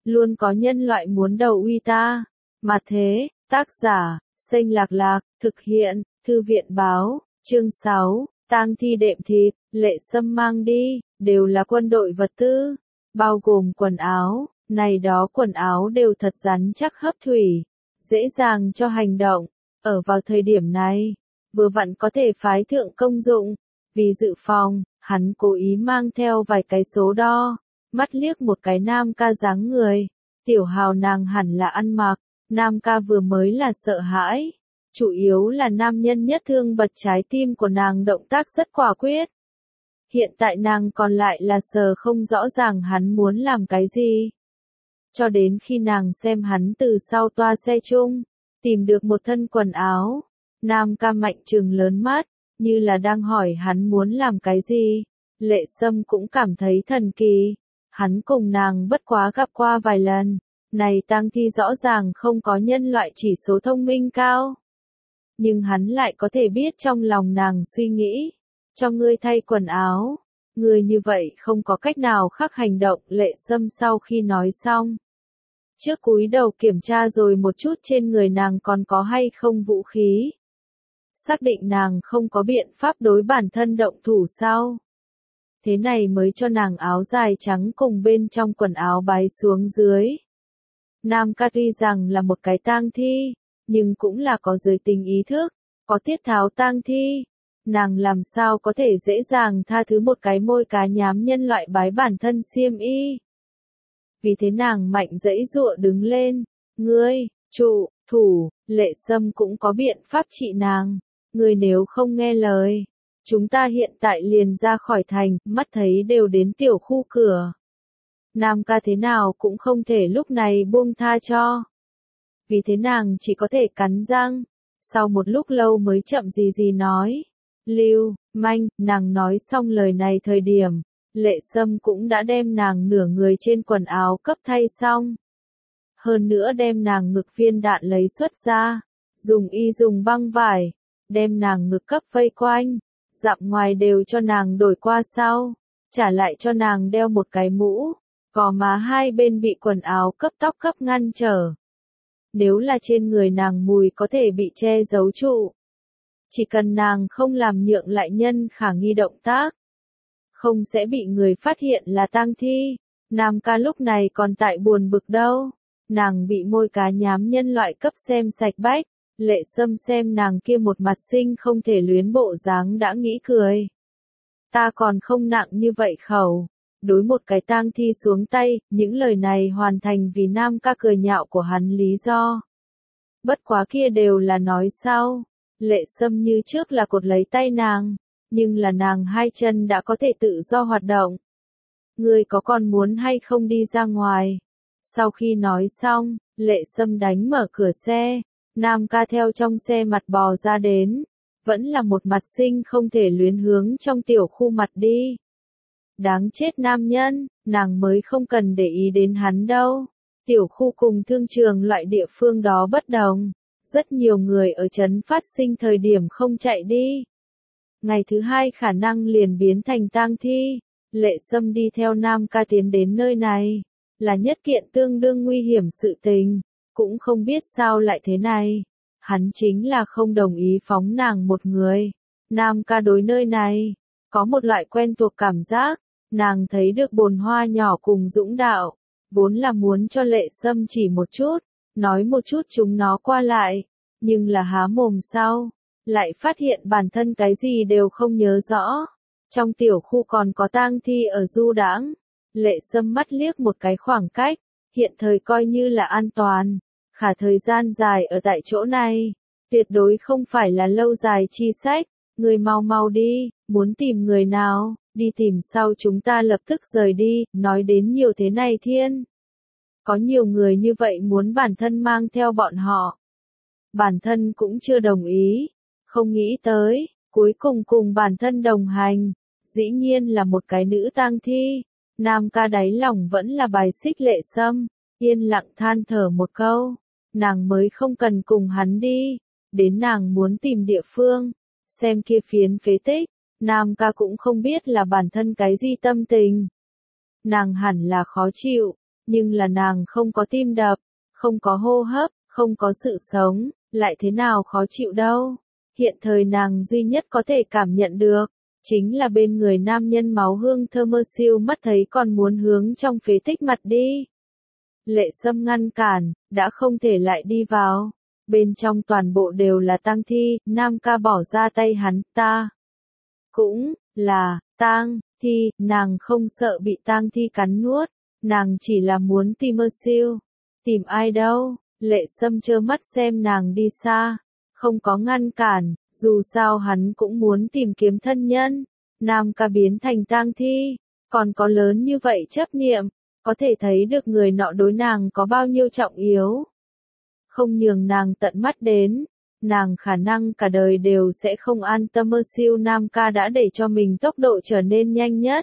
luôn có nhân loại muốn đầu uy ta. Mà thế, tác giả, Xanh Lạc Lạc, thực hiện, Thư viện báo, chương 6, tang thi đệm thịt, Lệ Sâm mang đi, đều là quân đội vật tư, bao gồm quần áo, này đó quần áo đều thật rắn chắc hấp thủy, dễ dàng cho hành động, ở vào thời điểm này, vừa vặn có thể phái thượng công dụng, vì dự phòng, hắn cố ý mang theo vài cái số đo, mắt liếc một cái Nam Ca dáng người, tiểu hào nàng hẳn là ăn mặc, Nam Ca vừa mới là sợ hãi, chủ yếu là nam nhân nhất thương bật trái tim của nàng động tác rất quả quyết. Hiện tại nàng còn lại là sờ không rõ ràng hắn muốn làm cái gì. Cho đến khi nàng xem hắn từ sau toa xe chung, tìm được một thân quần áo, Nam Ca mạnh trừng lớn mắt, như là đang hỏi hắn muốn làm cái gì. Lệ Sâm cũng cảm thấy thần kỳ, hắn cùng nàng bất quá gặp qua vài lần, này tang thi rõ ràng không có nhân loại chỉ số thông minh cao. Nhưng hắn lại có thể biết trong lòng nàng suy nghĩ, cho ngươi thay quần áo, ngươi như vậy không có cách nào khác hành động. Lệ Sâm sau khi nói xong, trước cúi đầu kiểm tra rồi một chút trên người nàng còn có hay không vũ khí. Xác định nàng không có biện pháp đối bản thân động thủ sau. Thế này mới cho nàng áo dài trắng cùng bên trong quần áo bái xuống dưới. Nam Ca tuy rằng là một cái tang thi, nhưng cũng là có giới tính ý thức, có tiết tháo tang thi. Nàng làm sao có thể dễ dàng tha thứ một cái môi cá nhám nhân loại bái bản thân xiêm y. Vì thế nàng mạnh dãy dụa đứng lên, ngươi, trụ, thủ, Lệ Sâm cũng có biện pháp trị nàng, ngươi nếu không nghe lời, chúng ta hiện tại liền ra khỏi thành, mắt thấy đều đến tiểu khu cửa. Nam Ca thế nào cũng không thể lúc này buông tha cho. Vì thế nàng chỉ có thể cắn răng, sau một lúc lâu mới chậm gì nói. Lưu manh, nàng nói xong lời này thời điểm, Lệ Sâm cũng đã đem nàng nửa người trên quần áo cấp thay xong. Hơn nữa đem nàng ngực viên đạn lấy xuất ra, dùng băng vải, đem nàng ngực cấp vây quanh, dặm ngoài đều cho nàng đổi qua sau, trả lại cho nàng đeo một cái mũ, gò má hai bên bị quần áo cấp tóc cấp ngăn trở. Nếu là trên người nàng mùi có thể bị che giấu trụ. Chỉ cần nàng không làm nhượng lại nhân khả nghi động tác, không sẽ bị người phát hiện là tang thi. Nam Ca lúc này còn tại buồn bực đâu, nàng bị môi cá nhám nhân loại cấp xem sạch bách. Lệ Sâm xem nàng kia một mặt sinh không thể luyến bộ dáng đã nghĩ cười. Ta còn không nặng như vậy khẩu, đối một cái tang thi xuống tay, những lời này hoàn thành vì Nam Ca cười nhạo của hắn lý do. Bất quá kia đều là nói sau. Lệ Sâm như trước là cột lấy tay nàng, nhưng là nàng hai chân đã có thể tự do hoạt động. Ngươi có còn muốn hay không đi ra ngoài? Sau khi nói xong, Lệ Sâm đánh mở cửa xe, Nam Ca theo trong xe mặt bò ra đến, vẫn là một mặt sinh không thể luyến hướng trong tiểu khu mặt đi. Đáng chết nam nhân, nàng mới không cần để ý đến hắn đâu. Tiểu khu cùng thương trường loại địa phương đó bất đồng. Rất nhiều người ở trấn phát sinh thời điểm không chạy đi. Ngày thứ hai khả năng liền biến thành tang thi. Lệ Sâm đi theo Nam Ca tiến đến nơi này, là nhất kiện tương đương nguy hiểm sự tình, cũng không biết sao lại thế này. Hắn chính là không đồng ý phóng nàng một người. Nam Ca đối nơi này, có một loại quen thuộc cảm giác, nàng thấy được bồn hoa nhỏ cùng dũng đạo, vốn là muốn cho Lệ Sâm chỉ một chút. Nói một chút chúng nó qua lại, nhưng là há mồm sau, lại phát hiện bản thân cái gì đều không nhớ rõ. Trong tiểu khu còn có tang thi ở du đãng. Lệ Sâm mắt liếc một cái khoảng cách, hiện thời coi như là an toàn, khả thời gian dài ở tại chỗ này, tuyệt đối không phải là lâu dài chi sách. Người mau đi, muốn tìm người nào, đi tìm sau chúng ta lập tức rời đi. Nói đến nhiều thế này thiên. Có nhiều người như vậy muốn bản thân mang theo bọn họ. Bản thân cũng chưa đồng ý, không nghĩ tới, cuối cùng cùng bản thân đồng hành, dĩ nhiên là một cái nữ tang thi. Nam Ca đáy lòng vẫn là bài xích Lệ Sâm, yên lặng than thở một câu, nàng mới không cần cùng hắn đi, đến nàng muốn tìm địa phương, xem kia phiến phế tích, Nam Ca cũng không biết là bản thân cái gì tâm tình. Nàng hẳn là khó chịu. nhưng là nàng không có tim đập, không có hô hấp, không có sự sống, lại thế nào khó chịu đâu. Hiện thời nàng duy nhất có thể cảm nhận được, chính là bên người nam nhân máu hương thơ mơ siêu mắt thấy còn muốn hướng trong phế tích mặt đi. Lệ Sâm ngăn cản, đã không thể lại đi vào. Bên trong toàn bộ đều là tang thi, Nam ca bỏ ra tay hắn, ta cũng là tang thi, nàng không sợ bị tang thi cắn nuốt, nàng chỉ là muốn tìm mơ siêu. Tìm ai đâu? Lệ Sâm trơ mắt xem nàng đi xa, không có ngăn cản, dù sao hắn cũng muốn tìm kiếm thân nhân. Nam ca biến thành tang thi, còn có lớn như vậy chấp niệm, có thể thấy được người nọ đối nàng có bao nhiêu trọng yếu. Không nhường nàng tận mắt đến, nàng khả năng cả đời đều sẽ không an tâm. Mơ siêu Nam ca đã để cho mình tốc độ trở nên nhanh nhất.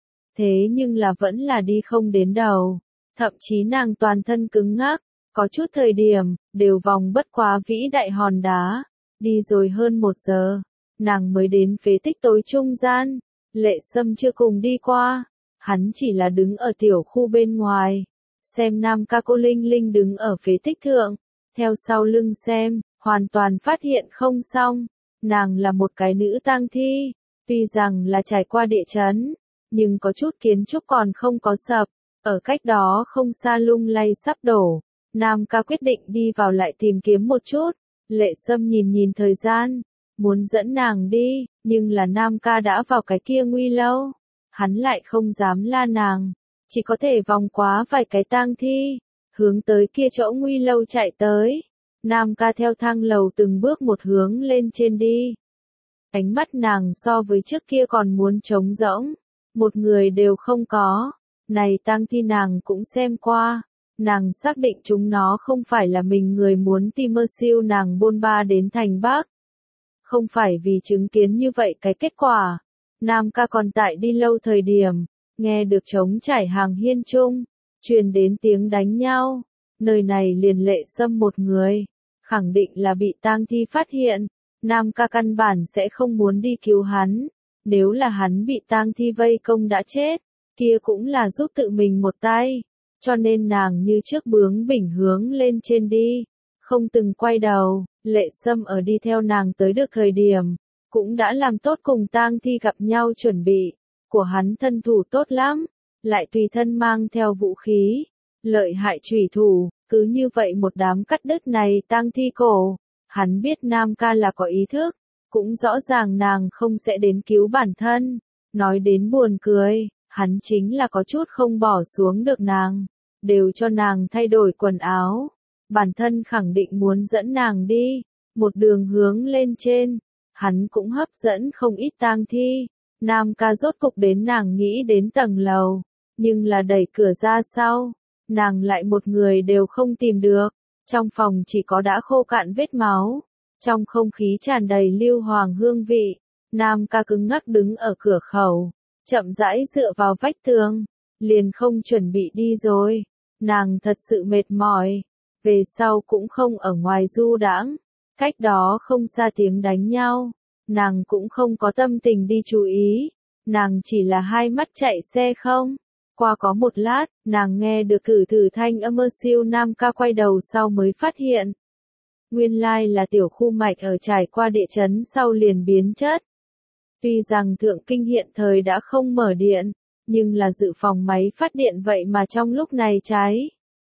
Thế nhưng là vẫn là đi không đến đầu, thậm chí nàng toàn thân cứng ngắc, có chút thời điểm, đều vòng bất quá vĩ đại hòn đá. Đi rồi hơn 1 giờ, nàng mới đến phế tích tối trung gian. Lệ Sâm chưa cùng đi qua, hắn chỉ là đứng ở tiểu khu bên ngoài, xem Nam ca cô Linh Linh đứng ở phế tích thượng, theo sau lưng xem, hoàn toàn phát hiện không xong, nàng là một cái nữ tang thi, tuy rằng là trải qua địa chấn, nhưng có chút kiến trúc còn không có sập, ở cách đó không xa lung lay sắp đổ. Nam ca quyết định đi vào lại tìm kiếm một chút. Lệ Sâm nhìn nhìn thời gian, muốn dẫn nàng đi, nhưng là Nam ca đã vào cái kia nguy lâu. Hắn lại không dám la nàng, chỉ có thể vòng quá vài cái tang thi, hướng tới kia chỗ nguy lâu chạy tới. Nam ca theo thang lầu từng bước một hướng lên trên đi. Ánh mắt nàng so với trước kia còn muốn trống rỗng, một người đều không có. Này tang thi nàng cũng xem qua, nàng xác định chúng nó không phải là mình người muốn tìm. Mơ siêu nàng bôn ba đến thành Bắc, không phải vì chứng kiến như vậy cái kết quả. Nam ca còn tại đi lâu thời điểm, nghe được trống trải hàng hiên trung, truyền đến tiếng đánh nhau, nơi này liền Lệ Sâm một người, khẳng định là bị tang thi phát hiện. Nam ca căn bản sẽ không muốn đi cứu hắn, nếu là hắn bị tang thi vây công đã chết, kia cũng là giúp tự mình một tay, cho nên nàng như trước bướng bỉnh hướng lên trên đi, không từng quay đầu. Lệ Sâm ở đi theo nàng tới được thời điểm, cũng đã làm tốt cùng tang thi gặp nhau chuẩn bị, của hắn thân thủ tốt lắm, lại tùy thân mang theo vũ khí, lợi hại chủy thủ, cứ như vậy một đám cắt đứt này tang thi cổ. Hắn biết Nam ca là có ý thức, cũng rõ ràng nàng không sẽ đến cứu bản thân, nói đến buồn cười, hắn chính là có chút không bỏ xuống được nàng, đều cho nàng thay đổi quần áo, bản thân khẳng định muốn dẫn nàng đi, một đường hướng lên trên. Hắn cũng hấp dẫn không ít tang thi. Nam ca rốt cục đến nàng nghĩ đến tầng lầu, nhưng là đẩy cửa ra sau, nàng lại một người đều không tìm được. Trong phòng chỉ có đã khô cạn vết máu, trong không khí tràn đầy lưu hoàng hương vị. Nam ca cứng ngắc đứng ở cửa khẩu, chậm rãi dựa vào vách tường, liền không chuẩn bị đi rồi. Nàng thật sự mệt mỏi, về sau cũng không ở ngoài du đãng. Cách đó không xa tiếng đánh nhau, nàng cũng không có tâm tình đi chú ý, nàng chỉ là hai mắt chạy xe không. Qua có một lát, nàng nghe được cử thử thanh âm. Mơ siêu Nam ca quay đầu sau mới phát hiện. Nguyên lai là tiểu khu mạch ở trải qua địa chấn sau liền biến chất. Tuy rằng Thượng Kinh hiện thời đã không mở điện, nhưng là dự phòng máy phát điện vậy mà trong lúc này cháy.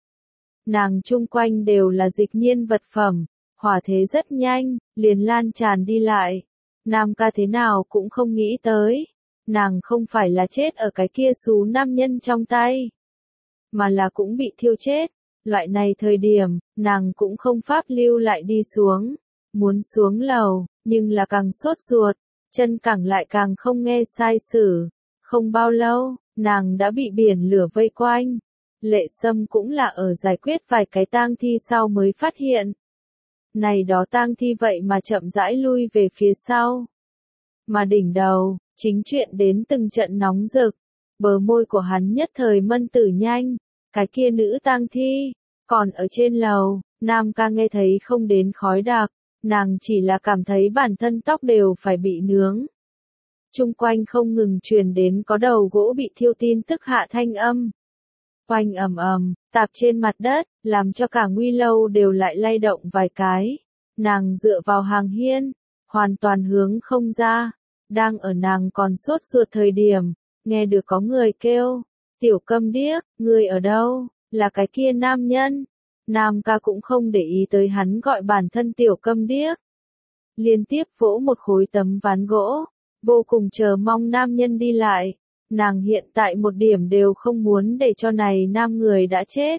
Nàng chung quanh đều là dịch nhiên vật phẩm. Hỏa thế rất nhanh, liền lan tràn đi lại. Nam ca thế nào cũng không nghĩ tới. Nàng không phải là chết ở cái kia xú nam nhân trong tay, mà là cũng bị thiêu chết. Loại này thời điểm, nàng cũng không pháp lưu lại đi xuống. Muốn xuống lầu, nhưng là càng sốt ruột, chân cẳng lại càng không nghe sai sử. Không bao lâu, nàng đã bị biển lửa vây quanh. Lệ Sâm cũng là ở giải quyết vài cái tang thi sau mới phát hiện. Này đó tang thi vậy mà chậm rãi lui về phía sau. Mà đỉnh đầu, chính chuyện đến từng trận nóng rực. Bờ môi của hắn nhất thời mân tử nhanh. Cái kia nữ tang thi, còn ở trên lầu, Nam ca nghe thấy không đến khói đặc. Nàng chỉ là cảm thấy bản thân tóc đều phải bị nướng. Chung quanh không ngừng truyền đến có đầu gỗ bị thiêu tin tức hạ thanh âm. oanh ầm ầm, tạp trên mặt đất, làm cho cả nguy lâu đều lại lay động vài cái. Nàng dựa vào hàng hiên, hoàn toàn hướng không ra. Đang ở nàng còn sốt ruột thời điểm, nghe được có người kêu, tiểu câm điếc, ngươi ở đâu, là cái kia nam nhân. Nam ca cũng không để ý tới hắn gọi bản thân tiểu câm điếc. Liên tiếp vỗ một khối tấm ván gỗ, vô cùng chờ mong nam nhân đi lại. Nàng hiện tại một điểm đều không muốn để cho này nam người đã chết.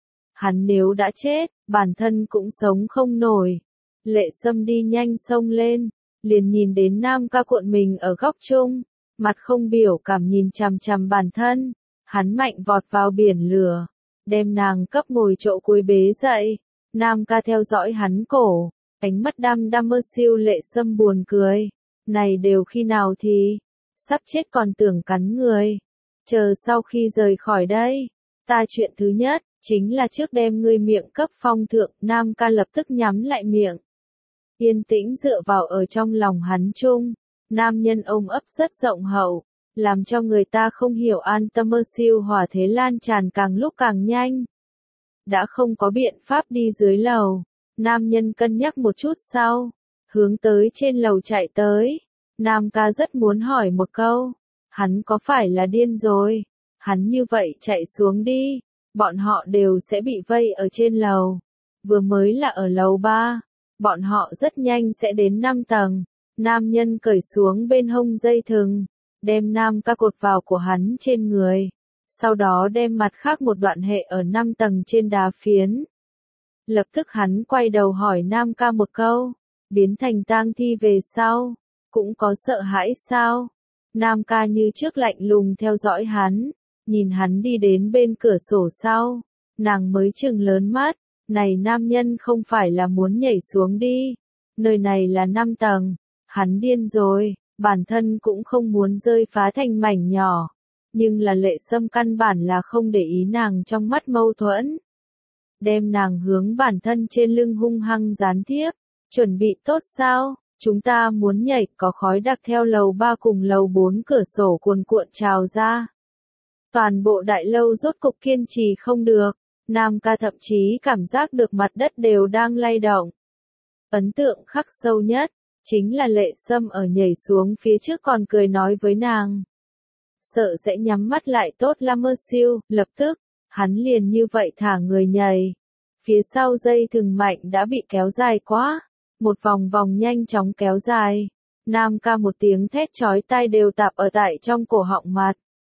Hắn nếu đã chết, bản thân cũng sống không nổi. Lệ Sâm đi nhanh xông lên, liền nhìn đến nam ca cuộn mình ở góc chung, mặt không biểu cảm nhìn chằm chằm bản thân. Hắn mạnh vọt vào biển lửa, đem nàng cấp ngồi chỗ cuối bế dậy. Nam ca theo dõi hắn cổ, ánh mắt đăm đăm mơ siêu. Lệ Sâm buồn cười, này đều khi nào thì, sắp chết còn tưởng cắn người. Chờ sau khi rời khỏi đây, ta chuyện thứ nhất, chính là trước đem ngươi miệng cấp phong thượng. Nam ca lập tức nhắm lại miệng, yên tĩnh dựa vào ở trong lòng hắn chung. Nam nhân ôm ấp rất rộng hậu, làm cho người ta không hiểu an tâm. Mơ siêu hỏa thế lan tràn càng lúc càng nhanh. Đã không có biện pháp đi dưới lầu, nam nhân cân nhắc một chút sau, hướng tới trên lầu chạy tới. Nam ca rất muốn hỏi một câu, hắn có phải là điên rồi? Hắn như vậy chạy xuống đi, bọn họ đều sẽ bị vây ở trên lầu. Vừa mới là ở lầu 3, bọn họ rất nhanh sẽ đến 5 tầng. Nam nhân cởi xuống bên hông dây thừng, đem nam ca cột vào của hắn trên người. Sau đó đem mặt khác một đoạn hệ ở 5 tầng trên đá phiến. Lập tức hắn quay đầu hỏi nam ca một câu, biến thành tang thi về sau, cũng có sợ hãi sao? Nam ca như trước lạnh lùng theo dõi hắn, nhìn hắn đi đến bên cửa sổ sau, nàng mới chừng lớn mắt, này nam nhân không phải là muốn nhảy xuống đi, nơi này là 5 tầng, hắn điên rồi, bản thân cũng không muốn rơi phá thành mảnh nhỏ, nhưng là Lệ Sâm căn bản là không để ý nàng trong mắt mâu thuẫn. Đem nàng hướng bản thân trên lưng hung hăng gián tiếp, chuẩn bị tốt sao? Chúng ta muốn nhảy. Có khói đặc theo lầu 3 cùng lầu 4 cửa sổ cuồn cuộn trào ra. Toàn bộ đại lâu rốt cục kiên trì không được, nam ca thậm chí cảm giác được mặt đất đều đang lay động. Ấn tượng khắc sâu nhất, chính là Lệ Sâm ở nhảy xuống phía trước còn cười nói với nàng. Sợ sẽ nhắm mắt lại tốt lắm. Mơ siêu, lập tức, hắn liền như vậy thả người nhảy. Phía sau dây thừng mạnh đã bị kéo dài quá, một vòng vòng nhanh chóng kéo dài. Nam ca một tiếng thét chói tai đều tạp ở tại trong cổ họng mặt.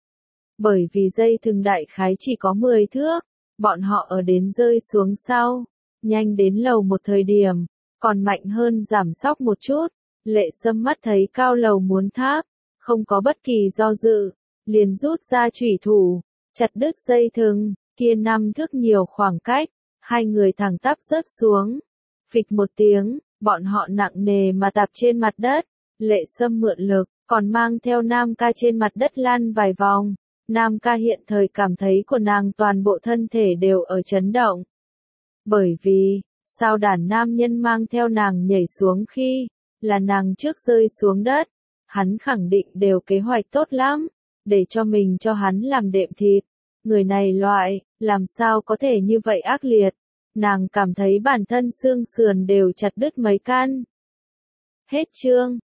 Bởi vì dây thừng đại khái chỉ có 10 thước, bọn họ ở đến rơi xuống sau, nhanh đến lầu một thời điểm, còn mạnh hơn giảm sóc một chút. Lệ Sâm mắt thấy cao lầu muốn tháp, không có bất kỳ do dự, liền rút ra chủy thủ, chặt đứt dây thừng, kia 5 thước nhiều khoảng cách, hai người thẳng tắp rớt xuống. Phịch một tiếng, bọn họ nặng nề mà tạp trên mặt đất. Lệ Sâm mượn lực, còn mang theo nam ca trên mặt đất lăn vài vòng. Nam ca hiện thời cảm thấy của nàng toàn bộ thân thể đều ở chấn động. Bởi vì, sao đàn nam nhân mang theo nàng nhảy xuống khi, là nàng trước rơi xuống đất. Hắn khẳng định đều kế hoạch tốt lắm, để cho mình cho hắn làm đệm thịt. Người này loại, làm sao có thể như vậy ác liệt. Nàng cảm thấy bản thân xương sườn đều chặt đứt mấy căn. Hết chương.